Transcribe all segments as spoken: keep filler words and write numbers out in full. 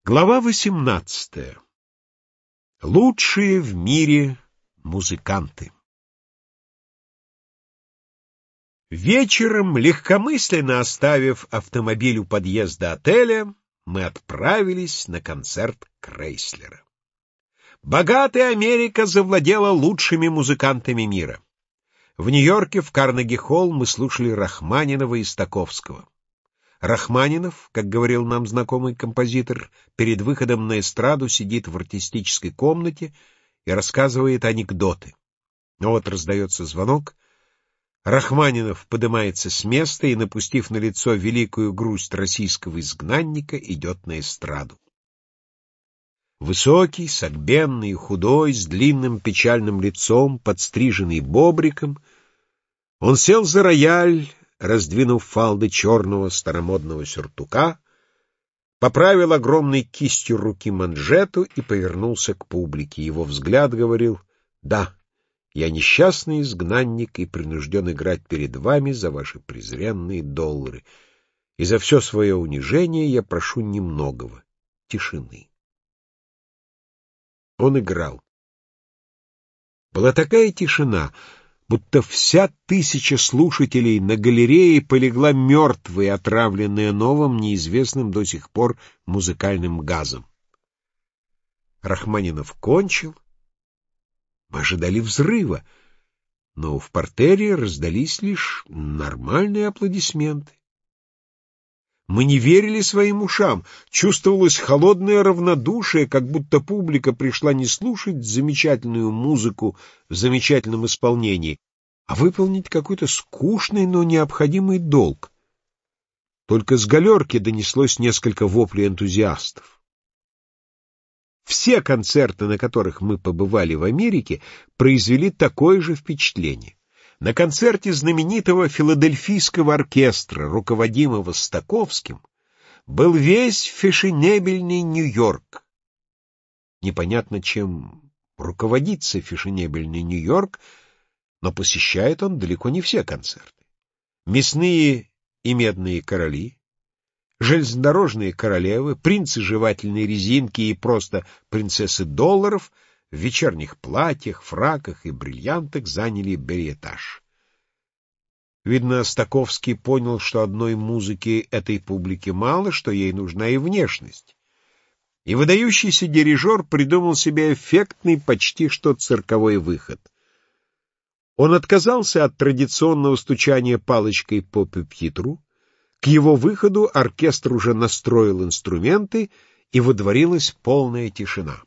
Глава восемнадцатая. Лучшие в мире музыканты. Вечером, легкомысленно оставив автомобиль у подъезда отеля, мы отправились на концерт Крейслера. Богатая Америка завладела лучшими музыкантами мира. В Нью-Йорке в Карнеги-холл мы слушали Рахманинова и Стаковского. Рахманинов, как говорил нам знакомый композитор, перед выходом на эстраду сидит в артистической комнате и рассказывает анекдоты. Но вот раздается звонок, Рахманинов поднимается с места и, напустив на лицо великую грусть российского изгнанника, идет на эстраду. Высокий, согбенный и худой, с длинным печальным лицом, подстриженный бобриком, он сел за рояль, раздвинув фалды черного старомодного сюртука, поправил огромной кистью руки манжету и повернулся к публике. Его взгляд говорил: «Да, я несчастный изгнанник и принужден играть перед вами за ваши презренные доллары, и за все свое унижение я прошу немногого — тишины». Он играл. Была такая тишина, будто вся тысяча слушателей на галерее полегла мертвой, отравленная новым, неизвестным до сих пор музыкальным газом. Рахманинов кончил. Мы ожидали взрыва, но в партере раздались лишь нормальные аплодисменты. Мы не верили своим ушам. Чувствовалось холодное равнодушие, как будто публика пришла не слушать замечательную музыку в замечательном исполнении, а выполнить какой-то скучный, но необходимый долг. Только с галерки донеслось несколько воплей энтузиастов. Все концерты, на которых мы побывали в Америке, произвели такое же впечатление. На концерте знаменитого филадельфийского оркестра, руководимого Стаковским, был весь фешенебельный Нью-Йорк. Непонятно, чем руководится фешенебельный Нью-Йорк, но посещает он далеко не все концерты. Мясные и медные короли, железнодорожные королевы, принцы жевательной резинки и просто принцессы долларов в вечерних платьях, фраках и бриллиантах заняли бельэтаж. Видно, Стаковский понял, что одной музыки этой публике мало, что ей нужна и внешность. И выдающийся дирижер придумал себе эффектный, почти что цирковой выход. Он отказался от традиционного стучания палочкой по пюпитру. К его выходу оркестр уже настроил инструменты, и водворилась полная тишина.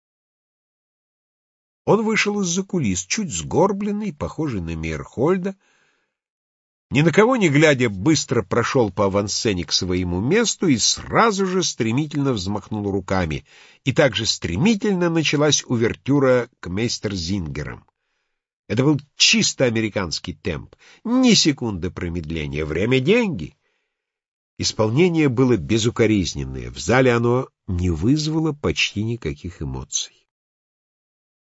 Он вышел из-за кулис, чуть сгорбленный, похожий на Мейерхольда. Ни на кого не глядя, быстро прошел по авансцене к своему месту и сразу же стремительно взмахнул руками. И также стремительно началась увертюра к мейстерзингерам. Это был чисто американский темп, ни секунды промедления, время — деньги. Исполнение было безукоризненное, в зале оно не вызвало почти никаких эмоций.